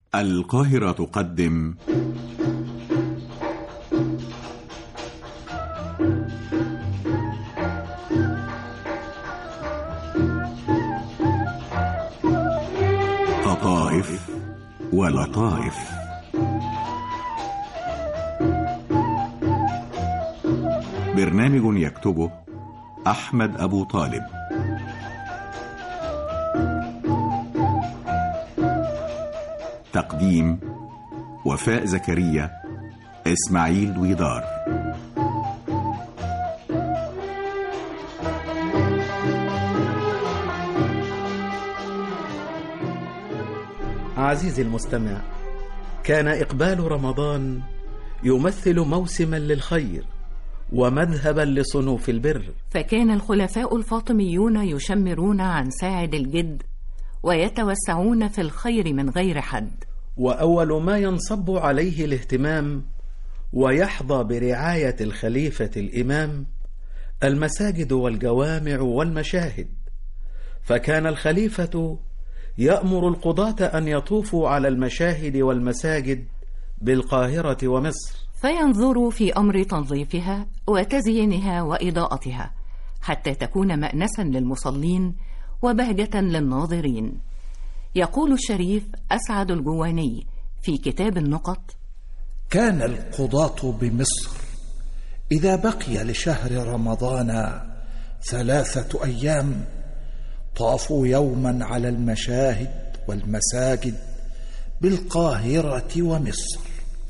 القاهرة تقدم قطائف ولطائف. برنامج يكتبه أحمد أبو طالب. تقديم وفاء زكريا، إسماعيل دويدار. عزيزي المستمع، كان إقبال رمضان يمثل موسما للخير ومذهبا لصنوف البر، فكان الخلفاء الفاطميون يشمرون عن ساعد الجد ويتوسعون في الخير من غير حد، وأول ما ينصب عليه الاهتمام ويحظى برعاية الخليفة الإمام المساجد والجوامع والمشاهد، فكان الخليفة يأمر القضاة أن يطوفوا على المشاهد والمساجد بالقاهرة ومصر، فينظروا في أمر تنظيفها وتزيينها وإضاءتها حتى تكون مأنسا للمصلين وبهجة للناظرين. يقول الشريف أسعد الجواني في كتاب النقط: كان القضاة بمصر إذا بقي لشهر رمضان 3 أيام طافوا يوما على المشاهد والمساجد بالقاهرة ومصر،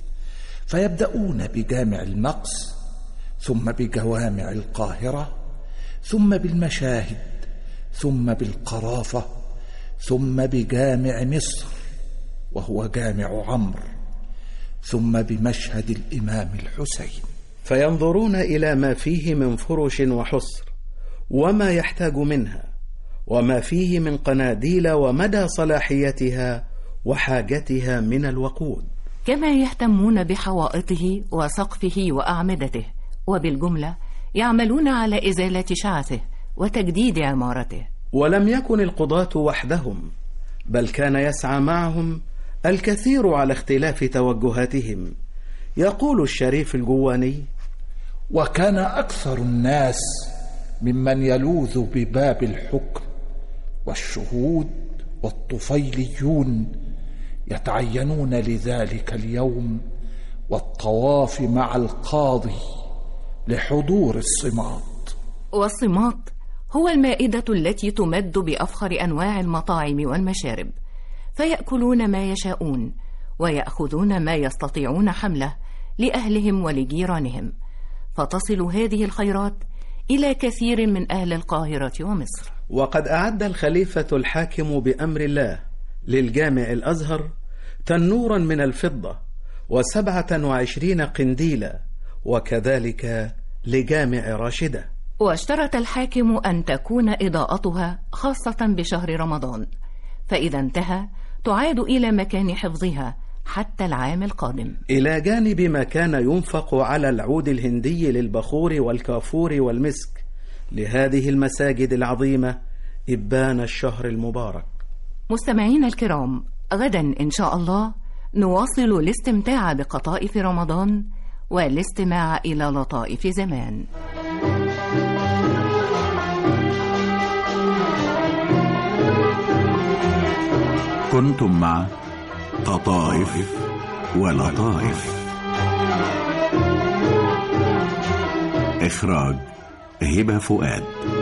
فيبدأون بجامع المقص، ثم بجوامع القاهرة، ثم بالمشاهد، ثم بالقرافة، ثم بجامع مصر وهو جامع عمرو، ثم بمشهد الإمام الحسين، فينظرون إلى ما فيه من فرش وحصر وما يحتاج منها وما فيه من قناديل ومدى صلاحيتها وحاجتها من الوقود، كما يهتمون بحوائطه وسقفه وأعمدته، وبالجملة يعملون على إزالة شعثه وتجديد عمارته. ولم يكن القضاة وحدهم، بل كان يسعى معهم الكثير على اختلاف توجهاتهم. يقول الشريف الجواني: وكان أكثر الناس ممن يلوذ بباب الحكم والشهود والطفيليون يتعينون لذلك اليوم والطواف مع القاضي لحضور الصمات. والصمات هو المائدة التي تمد بأفخر أنواع المطاعم والمشارب، فيأكلون ما يشاءون ويأخذون ما يستطيعون حمله لأهلهم ولجيرانهم، فتصل هذه الخيرات إلى كثير من أهل القاهرة ومصر. وقد أعد الخليفة الحاكم بأمر الله للجامع الأزهر تنورا من الفضة و27 قنديلا، وكذلك لجامع راشدة. واشترط الحاكم أن تكون إضاءتها خاصة بشهر رمضان، فإذا انتهى تعاد إلى مكان حفظها حتى العام القادم، إلى جانب ما كان ينفق على العود الهندي للبخور والكافور والمسك لهذه المساجد العظيمة إبان الشهر المبارك. مستمعين الكرام، غدا إن شاء الله نواصل الاستمتاع بقطائف رمضان والاستماع إلى لطائف زمان. كنتم مع قطائف ولطائف. إخراج هبة فؤاد.